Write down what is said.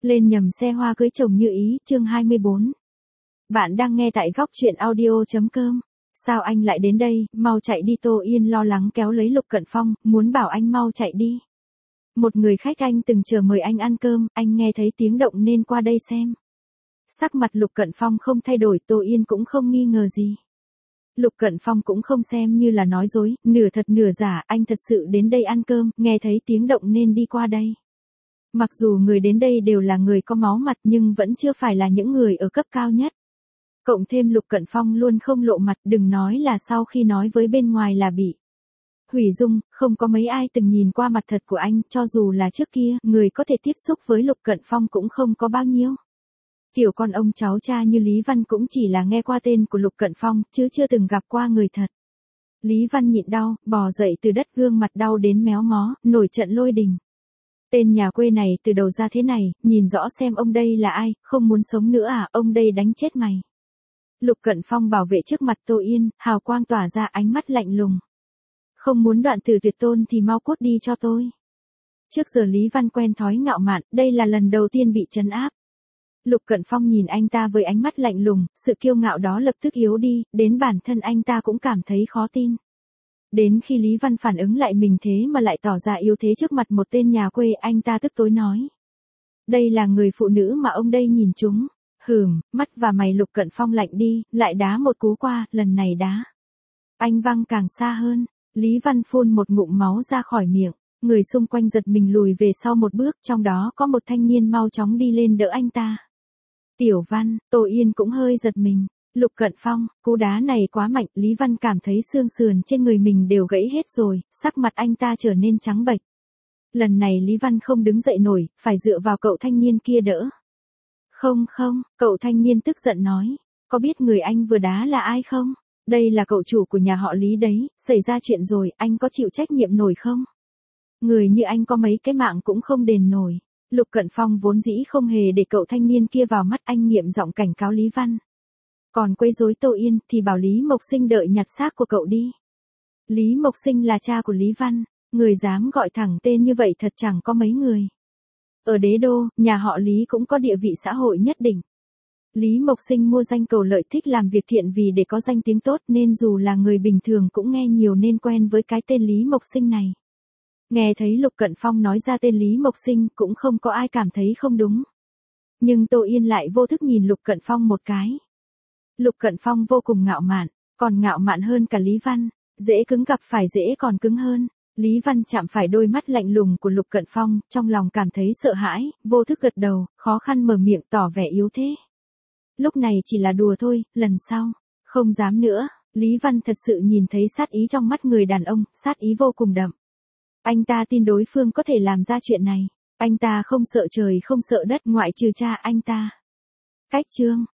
Lên nhầm xe hoa cưới chồng như ý, chương 24. Bạn đang nghe tại góc truyện audio.com. Sao anh lại đến đây, mau chạy đi. Tô Yên lo lắng kéo lấy Lục Cận Phong, muốn bảo anh mau chạy đi. Một người khách anh từng chờ mời anh ăn cơm, anh nghe thấy tiếng động nên qua đây xem. Sắc mặt Lục Cận Phong không thay đổi, Tô Yên cũng không nghi ngờ gì. Lục Cận Phong cũng không xem như là nói dối, nửa thật nửa giả, anh thật sự đến đây ăn cơm, nghe thấy tiếng động nên đi qua đây. Mặc dù người đến đây đều là người có máu mặt nhưng vẫn chưa phải là những người ở cấp cao nhất. Cộng thêm Lục Cận Phong luôn không lộ mặt, đừng nói là sau khi nói với bên ngoài là bị hủy dung, không có mấy ai từng nhìn qua mặt thật của anh, cho dù là trước kia, người có thể tiếp xúc với Lục Cận Phong cũng không có bao nhiêu. Kiểu con ông cháu cha như Lý Văn cũng chỉ là nghe qua tên của Lục Cận Phong, chứ chưa từng gặp qua người thật. Lý Văn nhịn đau, bò dậy từ đất, gương mặt đau đến méo mó, nổi trận lôi đình. Tên nhà quê này từ đầu ra thế này, nhìn rõ xem ông đây là ai, không muốn sống nữa à, ông đây đánh chết mày. Lục Cận Phong bảo vệ trước mặt Tô Yên, hào quang tỏa ra, ánh mắt lạnh lùng. Không muốn đoạn tử tuyệt tôn thì mau cút đi cho tôi. Trước giờ Lý Văn quen thói ngạo mạn, đây là lần đầu tiên bị trấn áp. Lục Cận Phong nhìn anh ta với ánh mắt lạnh lùng, sự kiêu ngạo đó lập tức yếu đi, đến bản thân anh ta cũng cảm thấy khó tin. Đến khi Lý Văn phản ứng lại mình thế mà lại tỏ ra yếu thế trước mặt một tên nhà quê, anh ta tức tối nói. Đây là người phụ nữ mà ông đây nhìn chúng. Mắt và mày Lục Cận Phong lạnh đi, lại đá một cú qua, lần này đá. Anh văng càng xa hơn, Lý Văn phun một ngụm máu ra khỏi miệng, người xung quanh giật mình lùi về sau một bước, trong đó có một thanh niên mau chóng đi lên đỡ anh ta. Tiểu Văn, Tô Yên cũng hơi giật mình. Lục Cận Phong, cú đá này quá mạnh, Lý Văn cảm thấy xương sườn trên người mình đều gãy hết rồi, sắc mặt anh ta trở nên trắng bệch. Lần này Lý Văn không đứng dậy nổi, phải dựa vào cậu thanh niên kia đỡ. Không, cậu thanh niên tức giận nói, có biết người anh vừa đá là ai không? Đây là cậu chủ của nhà họ Lý đấy, xảy ra chuyện rồi, anh có chịu trách nhiệm nổi không? Người như anh có mấy cái mạng cũng không đền nổi. Lục Cận Phong vốn dĩ không hề để cậu thanh niên kia vào mắt, anh nghiêm giọng cảnh cáo Lý Văn. Còn quấy rối Tô Yên thì bảo Lý Mộc Sinh đợi nhặt xác của cậu đi. Lý Mộc Sinh là cha của Lý Văn, người dám gọi thẳng tên như vậy thật chẳng có mấy người. Ở đế đô, nhà họ Lý cũng có địa vị xã hội nhất định. Lý Mộc Sinh mua danh cầu lợi, thích làm việc thiện vì để có danh tiếng tốt nên dù là người bình thường cũng nghe nhiều nên quen với cái tên Lý Mộc Sinh này. Nghe thấy Lục Cận Phong nói ra tên Lý Mộc Sinh cũng không có ai cảm thấy không đúng. Nhưng Tô Yên lại vô thức nhìn Lục Cận Phong một cái. Lục Cận Phong vô cùng ngạo mạn, còn ngạo mạn hơn cả Lý Văn, dễ cứng gặp phải dễ còn cứng hơn. Lý Văn chạm phải đôi mắt lạnh lùng của Lục Cận Phong, trong lòng cảm thấy sợ hãi, vô thức gật đầu, khó khăn mở miệng tỏ vẻ yếu thế. Lúc này chỉ là đùa thôi, lần sau, không dám nữa. Lý Văn thật sự nhìn thấy sát ý trong mắt người đàn ông, sát ý vô cùng đậm. Anh ta tin đối phương có thể làm ra chuyện này. Anh ta không sợ trời không sợ đất, ngoại trừ cha anh ta. Cách chương.